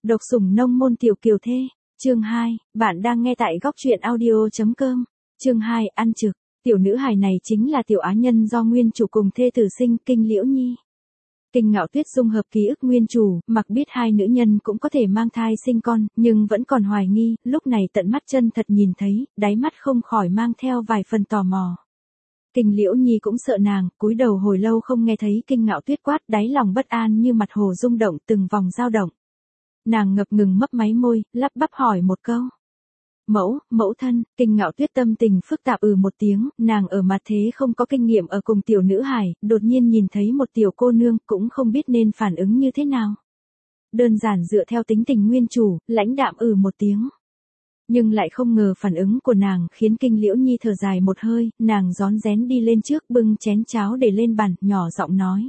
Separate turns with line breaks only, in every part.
Độc sủng nông môn tiểu kiều thê. Chương 2, bạn đang nghe tại góc truyện audio.com. Chương 2, ăn trực. Tiểu nữ hài này chính là tiểu á nhân do nguyên chủ cùng thê tử sinh Kinh Liễu Nhi. Kinh Ngạo Tuyết dung hợp ký ức nguyên chủ, mặc biết hai nữ nhân cũng có thể mang thai sinh con, nhưng vẫn còn hoài nghi, lúc này tận mắt chân thật nhìn thấy, đáy mắt không khỏi mang theo vài phần tò mò. Kinh Liễu Nhi cũng sợ nàng, cúi đầu hồi lâu không nghe thấy Kinh Ngạo Tuyết quát, đáy lòng bất an như mặt hồ rung động từng vòng dao động. Nàng ngập ngừng mấp máy môi, lắp bắp hỏi một câu. Mẫu thân. Kinh Ngạo Tuyết tâm tình phức tạp một tiếng, nàng ở mặt thế không có kinh nghiệm ở cùng tiểu nữ hài, đột nhiên nhìn thấy một tiểu cô nương cũng không biết nên phản ứng như thế nào. Đơn giản dựa theo tính tình nguyên chủ, lãnh đạm một tiếng. Nhưng lại không ngờ phản ứng của nàng khiến Kinh Liễu Nhi thở dài một hơi, nàng rón rén đi lên trước bưng chén cháo để lên bàn, nhỏ giọng nói.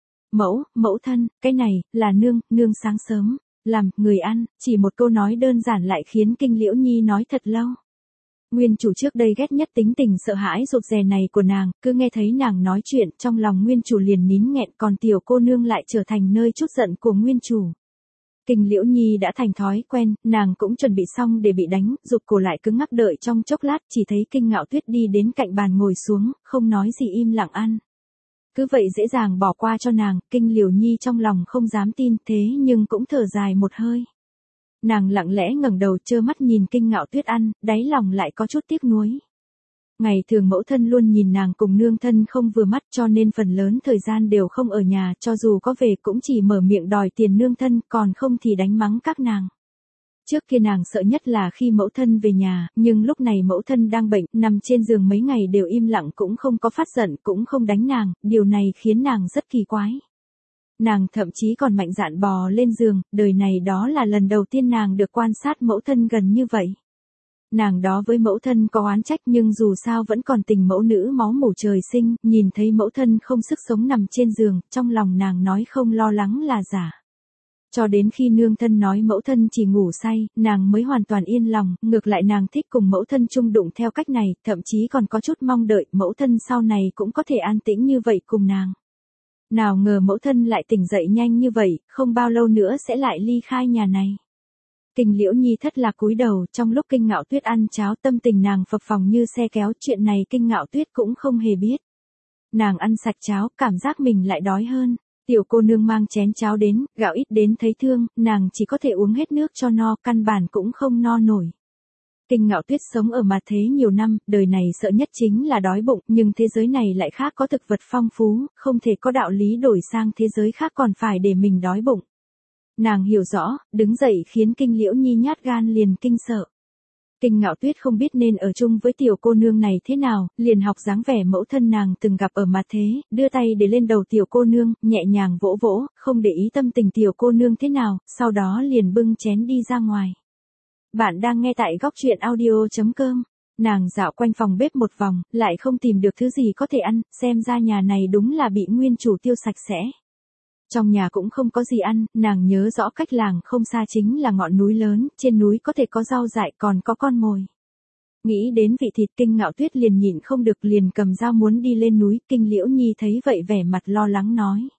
Mẫu thân, cái này, là nương sáng sớm làm người ăn, chỉ một câu nói đơn giản lại khiến Kinh Liễu Nhi nói thật lâu. Nguyên chủ trước đây ghét nhất tính tình sợ hãi rụt rè này của nàng, cứ nghe thấy nàng nói chuyện, trong lòng nguyên chủ liền nín nghẹn, còn tiểu cô nương lại trở thành nơi trút giận của nguyên chủ. Kinh Liễu Nhi đã thành thói quen, nàng cũng chuẩn bị xong để bị đánh, rụt cổ lại cứng ngắc đợi trong chốc lát, chỉ thấy Kinh Ngạo Tuyết đi đến cạnh bàn ngồi xuống, không nói gì im lặng ăn. Cứ vậy dễ dàng bỏ qua cho nàng, Kinh Liễu Nhi trong lòng không dám tin, thế nhưng cũng thở dài một hơi. Nàng lặng lẽ ngẩng đầu trơ mắt nhìn Kinh Ngạo Tuyết ăn, đáy lòng lại có chút tiếc nuối. Ngày thường mẫu thân luôn nhìn nàng cùng nương thân không vừa mắt, cho nên phần lớn thời gian đều không ở nhà, cho dù có về cũng chỉ mở miệng đòi tiền nương thân, còn không thì đánh mắng các nàng. Trước kia nàng sợ nhất là khi mẫu thân về nhà, nhưng lúc này mẫu thân đang bệnh, nằm trên giường mấy ngày đều im lặng, cũng không có phát giận, cũng không đánh nàng, điều này khiến nàng rất kỳ quái. Nàng thậm chí còn mạnh dạn bò lên giường, đời này đó là lần đầu tiên nàng được quan sát mẫu thân gần như vậy. Nàng đó với mẫu thân có oán trách, nhưng dù sao vẫn còn tình mẫu nữ máu mủ trời sinh, nhìn thấy mẫu thân không sức sống nằm trên giường, trong lòng nàng nói không lo lắng là giả. Cho đến khi nương thân nói mẫu thân chỉ ngủ say, nàng mới hoàn toàn yên lòng, ngược lại nàng thích cùng mẫu thân chung đụng theo cách này, thậm chí còn có chút mong đợi mẫu thân sau này cũng có thể an tĩnh như vậy cùng nàng. Nào ngờ mẫu thân lại tỉnh dậy nhanh như vậy, không bao lâu nữa sẽ lại ly khai nhà này. Kinh Liễu Nhi thất lạc cúi đầu, trong lúc Kinh Ngạo Tuyết ăn cháo tâm tình nàng phập phồng như xe kéo, chuyện này Kinh Ngạo Tuyết cũng không hề biết. Nàng ăn sạch cháo, cảm giác mình lại đói hơn. Tiểu cô nương mang chén cháo đến, gạo ít đến thấy thương, nàng chỉ có thể uống hết nước cho no, căn bản cũng không no nổi. Kinh Ngạo Tuyết sống ở mặt thế nhiều năm, đời này sợ nhất chính là đói bụng, nhưng thế giới này lại khác, có thực vật phong phú, không thể có đạo lý đổi sang thế giới khác còn phải để mình đói bụng. Nàng hiểu rõ, đứng dậy khiến Kinh Liễu Nhi nhát gan liền kinh sợ. Kinh Ngạo Tuyết không biết nên ở chung với tiểu cô nương này thế nào, liền học dáng vẻ mẫu thân nàng từng gặp ở mặt thế, đưa tay để lên đầu tiểu cô nương, nhẹ nhàng vỗ vỗ, không để ý tâm tình tiểu cô nương thế nào, sau đó liền bưng chén đi ra ngoài. Bạn đang nghe tại góc truyện audio.com. Nàng dạo quanh phòng bếp một vòng, lại không tìm được thứ gì có thể ăn, xem ra nhà này đúng là bị nguyên chủ tiêu sạch sẽ. Trong nhà cũng không có gì ăn, nàng nhớ rõ cách làng không xa chính là ngọn núi lớn, trên núi có thể có rau dại, còn có con mồi. Nghĩ đến vị thịt, Kinh Ngạo Tuyết liền nhịn không được, liền cầm dao muốn đi lên núi. Kinh Liễu Nhi thấy vậy vẻ mặt lo lắng nói.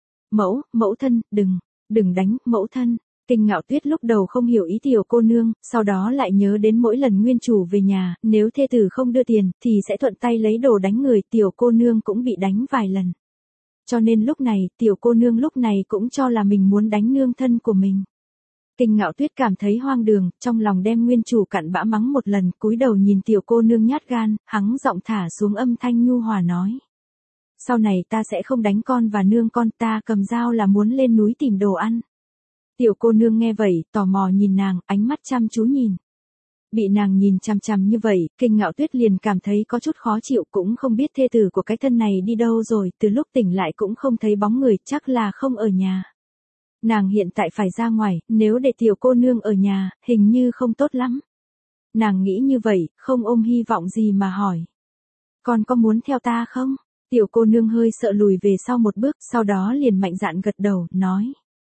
Mẫu thân, đừng đánh, mẫu thân. Kinh Ngạo Tuyết lúc đầu không hiểu ý tiểu cô nương, sau đó lại nhớ đến mỗi lần nguyên chủ về nhà, nếu thê tử không đưa tiền, thì sẽ thuận tay lấy đồ đánh người, tiểu cô nương cũng bị đánh vài lần. Cho nên lúc này, tiểu cô nương lúc này cũng cho là mình muốn đánh nương thân của mình. Kinh Ngạo Tuyết cảm thấy hoang đường, trong lòng đem nguyên chủ cặn bã mắng một lần, cúi đầu nhìn tiểu cô nương nhát gan, hắng giọng thả xuống âm thanh nhu hòa nói. Sau này ta sẽ không đánh con và nương con, ta cầm dao là muốn lên núi tìm đồ ăn. Tiểu cô nương nghe vậy, tò mò nhìn nàng, ánh mắt chăm chú nhìn. Bị nàng nhìn chằm chằm như vậy, Kinh Ngạo Tuyết liền cảm thấy có chút khó chịu, cũng không biết thê tử của cái thân này đi đâu rồi, từ lúc tỉnh lại cũng không thấy bóng người, chắc là không ở nhà. Nàng hiện tại phải ra ngoài, nếu để tiểu cô nương ở nhà, hình như không tốt lắm. Nàng nghĩ như vậy, không ôm hy vọng gì mà hỏi. Con có muốn theo ta không? Tiểu cô nương hơi sợ lùi về sau một bước, sau đó liền mạnh dạn gật đầu, nói.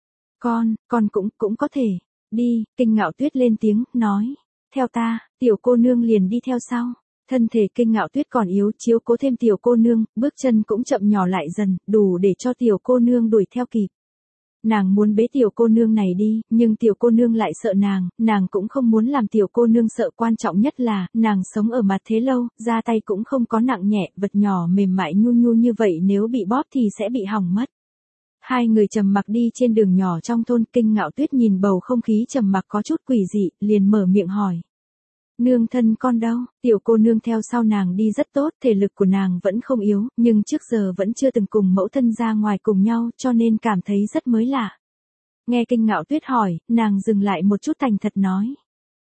Con cũng có thể. Đi. Kinh Ngạo Tuyết lên tiếng, nói. Theo ta. Tiểu cô nương liền đi theo sau. Thân thể Kinh Ngạo Tuyết còn yếu, chiếu cố thêm tiểu cô nương, bước chân cũng chậm nhỏ lại dần, đủ để cho tiểu cô nương đuổi theo kịp. Nàng muốn bế tiểu cô nương này đi, nhưng tiểu cô nương lại sợ nàng cũng không muốn làm tiểu cô nương sợ, quan trọng nhất là, nàng sống ở mặt thế lâu, ra tay cũng không có nặng nhẹ, vật nhỏ mềm mại nhu nhu như vậy nếu bị bóp thì sẽ bị hỏng mất. Hai người trầm mặc đi trên đường nhỏ trong thôn, Kinh Ngạo Tuyết nhìn bầu không khí trầm mặc có chút quỷ dị, liền mở miệng hỏi. Nương thân con đâu? Tiểu cô nương theo sau nàng đi rất tốt, thể lực của nàng vẫn không yếu, nhưng trước giờ vẫn chưa từng cùng mẫu thân ra ngoài cùng nhau, cho nên cảm thấy rất mới lạ. Nghe Kinh Ngạo Tuyết hỏi, nàng dừng lại một chút thành thật nói.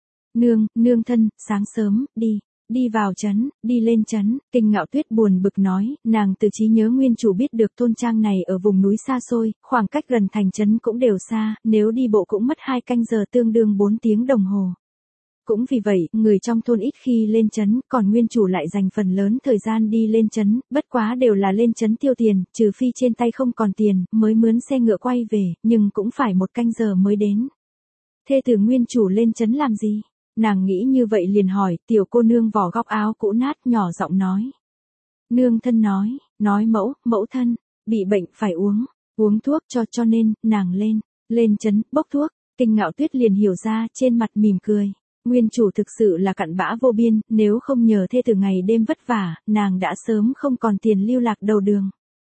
Nương thân, sáng sớm, đi vào trấn, đi lên trấn. Kinh Ngạo Tuyết buồn bực nói, nàng từ trí nhớ nguyên chủ biết được thôn trang này ở vùng núi xa xôi, khoảng cách gần thành trấn cũng đều xa, nếu đi bộ cũng mất 2 canh giờ tương đương 4 tiếng đồng hồ. Cũng vì vậy, người trong thôn ít khi lên trấn, còn nguyên chủ lại dành phần lớn thời gian đi lên trấn, bất quá đều là lên trấn tiêu tiền, trừ phi trên tay không còn tiền, mới mướn xe ngựa quay về, nhưng cũng phải 1 canh giờ mới đến. Thê tử nguyên chủ lên trấn làm gì? Nàng nghĩ như vậy liền hỏi, tiểu cô nương vỏ góc áo cũ nát nhỏ giọng nói. Nương thân nói mẫu thân, bị bệnh phải uống thuốc cho nên, nàng lên trấn, bốc thuốc. Kinh Ngạo Tuyết liền hiểu ra, trên mặt mỉm cười. Nguyên chủ thực sự là cặn bã vô biên, nếu không nhờ thê tử ngày đêm vất vả, nàng đã sớm không còn tiền lưu lạc đầu đường.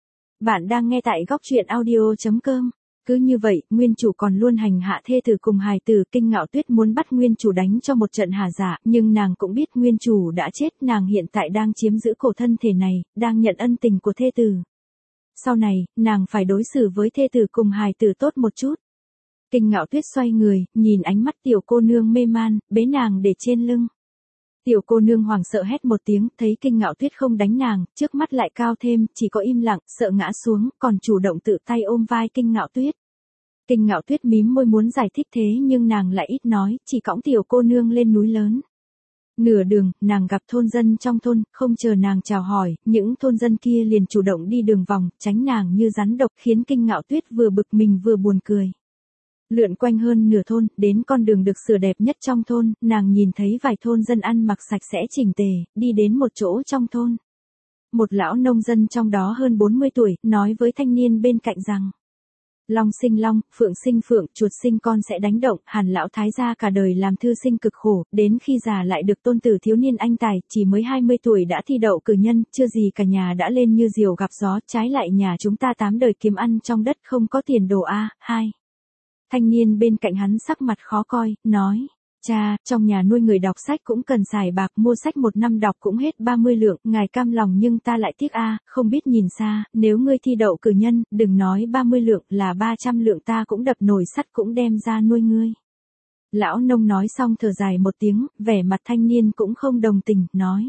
Bạn đang nghe tại góc truyện audio.com. Cứ như vậy, nguyên chủ còn luôn hành hạ thê tử cùng hài tử. Kinh Ngạo Tuyết muốn bắt nguyên chủ đánh cho một trận hả dạ, nhưng nàng cũng biết nguyên chủ đã chết, nàng hiện tại đang chiếm giữ cổ thân thể này, đang nhận ân tình của thê tử. Sau này, nàng phải đối xử với thê tử cùng hài tử tốt một chút. Kinh Ngạo Tuyết xoay người, nhìn ánh mắt tiểu cô nương mê man, bế nàng để trên lưng. Tiểu cô nương hoảng sợ hét một tiếng, thấy Kinh Ngạo Tuyết không đánh nàng, trước mắt lại cao thêm, chỉ có im lặng, sợ ngã xuống, còn chủ động tự tay ôm vai Kinh Ngạo Tuyết. Kinh Ngạo Tuyết mím môi muốn giải thích thế nhưng nàng lại ít nói, chỉ cõng tiểu cô nương lên núi lớn. Nửa đường, nàng gặp thôn dân trong thôn, không chờ nàng chào hỏi, những thôn dân kia liền chủ động đi đường vòng, tránh nàng như rắn độc, khiến Kinh Ngạo Tuyết vừa bực mình vừa buồn cười. Lượn quanh hơn nửa thôn, đến con đường được sửa đẹp nhất trong thôn, nàng nhìn thấy vài thôn dân ăn mặc sạch sẽ chỉnh tề, đi đến một chỗ trong thôn. Một lão nông dân trong đó hơn 40 tuổi, nói với thanh niên bên cạnh rằng. Long sinh long, phượng sinh phượng, chuột sinh con sẽ đánh động, Hàn lão thái gia cả đời làm thư sinh cực khổ, đến khi già lại được tôn tử thiếu niên anh tài, chỉ mới 20 tuổi đã thi đậu cử nhân, chưa gì cả nhà đã lên như diều gặp gió, trái lại nhà chúng ta 8 đời kiếm ăn trong đất không có tiền đồ a. Thanh niên bên cạnh hắn sắc mặt khó coi, nói, cha, trong nhà nuôi người đọc sách cũng cần xài bạc, mua sách 1 năm đọc cũng hết 30 lượng, ngài cam lòng nhưng ta lại tiếc không biết nhìn xa, nếu ngươi thi đậu cử nhân, đừng nói 30 lượng là 300 lượng ta cũng đập nồi sắt cũng đem ra nuôi ngươi. Lão nông nói xong thở dài một tiếng, vẻ mặt thanh niên cũng không đồng tình, nói.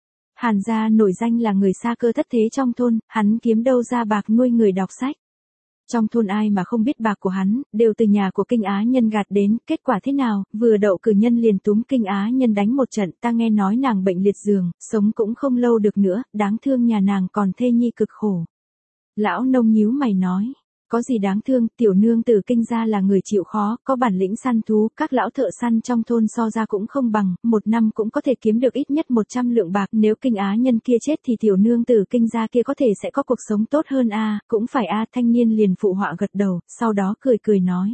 Hàn gia nổi danh là người xa cơ thất thế trong thôn, hắn kiếm đâu ra bạc nuôi người đọc sách. Trong thôn ai mà không biết bạc của hắn, đều từ nhà của Kinh Á Nhân gạt đến, kết quả thế nào, vừa đậu cử nhân liền túm Kinh Á Nhân đánh một trận, ta nghe nói nàng bệnh liệt giường, sống cũng không lâu được nữa, đáng thương nhà nàng còn thê nhi cực khổ. Lão nông nhíu mày nói, có gì đáng thương, tiểu nương tử Kinh gia là người chịu khó, có bản lĩnh săn thú, các lão thợ săn trong thôn so ra cũng không bằng, 1 năm cũng có thể kiếm được ít nhất 100 lượng bạc, nếu Kinh Á Nhân kia chết thì tiểu nương tử Kinh gia kia có thể sẽ có cuộc sống tốt hơn cũng phải thanh niên liền phụ họa gật đầu, sau đó cười nói.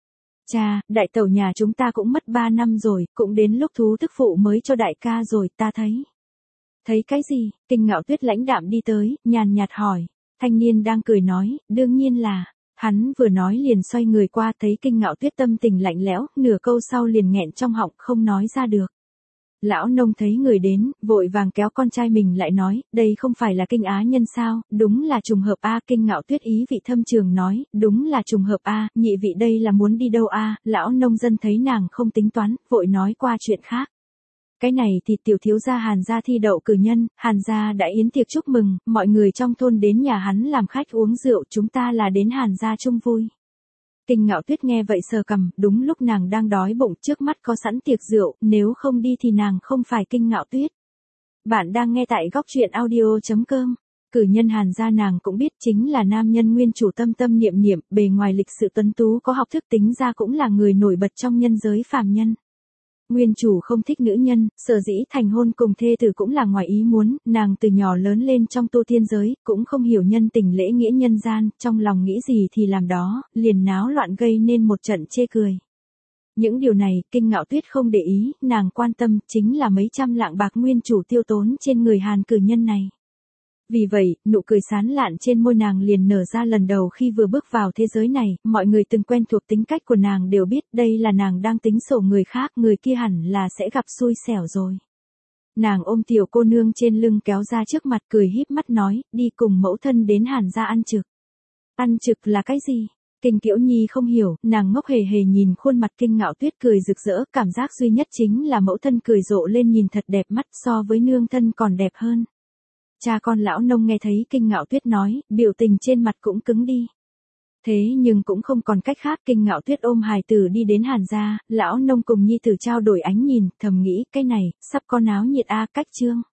Cha, đại tẩu nhà chúng ta cũng mất 3 năm rồi, cũng đến lúc thú tức phụ mới cho đại ca rồi, ta thấy. Thấy cái gì? Kinh Ngạo Tuyết lãnh đạm đi tới, nhàn nhạt hỏi. Thanh niên đang cười nói, đương nhiên là, hắn vừa nói liền xoay người qua thấy Kinh Ngạo Tuyết tâm tình lạnh lẽo, nửa câu sau liền nghẹn trong họng không nói ra được. Lão nông thấy người đến, vội vàng kéo con trai mình lại nói, đây không phải là Kinh Á Nhân sao, đúng là trùng hợp Kinh Ngạo Tuyết ý vị thâm trường nói, đúng là trùng hợp nhị vị đây là muốn đi đâu lão nông dân thấy nàng không tính toán, vội nói qua chuyện khác. Cái này thì tiểu thiếu gia Hàn gia thi đậu cử nhân, Hàn gia đã yến tiệc chúc mừng, mọi người trong thôn đến nhà hắn làm khách uống rượu, chúng ta là đến Hàn gia chung vui. Kinh Ngạo Tuyết nghe vậy sờ cằm, đúng lúc nàng đang đói bụng, trước mắt có sẵn tiệc rượu, nếu không đi thì nàng không phải Kinh Ngạo Tuyết. Bạn đang nghe tại góc truyện audio.com. Cử nhân Hàn gia nàng cũng biết chính là nam nhân nguyên chủ tâm tâm niệm niệm, bề ngoài lịch sự tuấn tú có học thức tính ra cũng là người nổi bật trong nhân giới phàm nhân. Nguyên chủ không thích nữ nhân, sở dĩ thành hôn cùng thê tử cũng là ngoài ý muốn, nàng từ nhỏ lớn lên trong tu tiên giới, cũng không hiểu nhân tình lễ nghĩa nhân gian, trong lòng nghĩ gì thì làm đó, liền náo loạn gây nên một trận chê cười. Những điều này, Kinh Ngạo Tuyết không để ý, nàng quan tâm chính là mấy trăm lạng bạc nguyên chủ tiêu tốn trên người Hàn cử nhân này. Vì vậy, nụ cười sán lạn trên môi nàng liền nở ra lần đầu khi vừa bước vào thế giới này, mọi người từng quen thuộc tính cách của nàng đều biết đây là nàng đang tính sổ người khác, người kia hẳn là sẽ gặp xui xẻo rồi. Nàng ôm tiểu cô nương trên lưng kéo ra trước mặt cười híp mắt nói, đi cùng mẫu thân đến Hàn gia ăn trực. Ăn trực là cái gì? Kinh Kiễu Nhi không hiểu, nàng ngốc hề hề nhìn khuôn mặt Kinh Ngạo Tuyết cười rực rỡ, cảm giác duy nhất chính là mẫu thân cười rộ lên nhìn thật đẹp mắt so với nương thân còn đẹp hơn. Cha con lão nông nghe thấy Kinh Ngạo Tuyết nói, biểu tình trên mặt cũng cứng đi. Thế nhưng cũng không còn cách khác, Kinh Ngạo Tuyết ôm hài tử đi đến Hàn gia, lão nông cùng nhi tử trao đổi ánh nhìn, thầm nghĩ cái này, sắp có náo nhiệt a cách chương.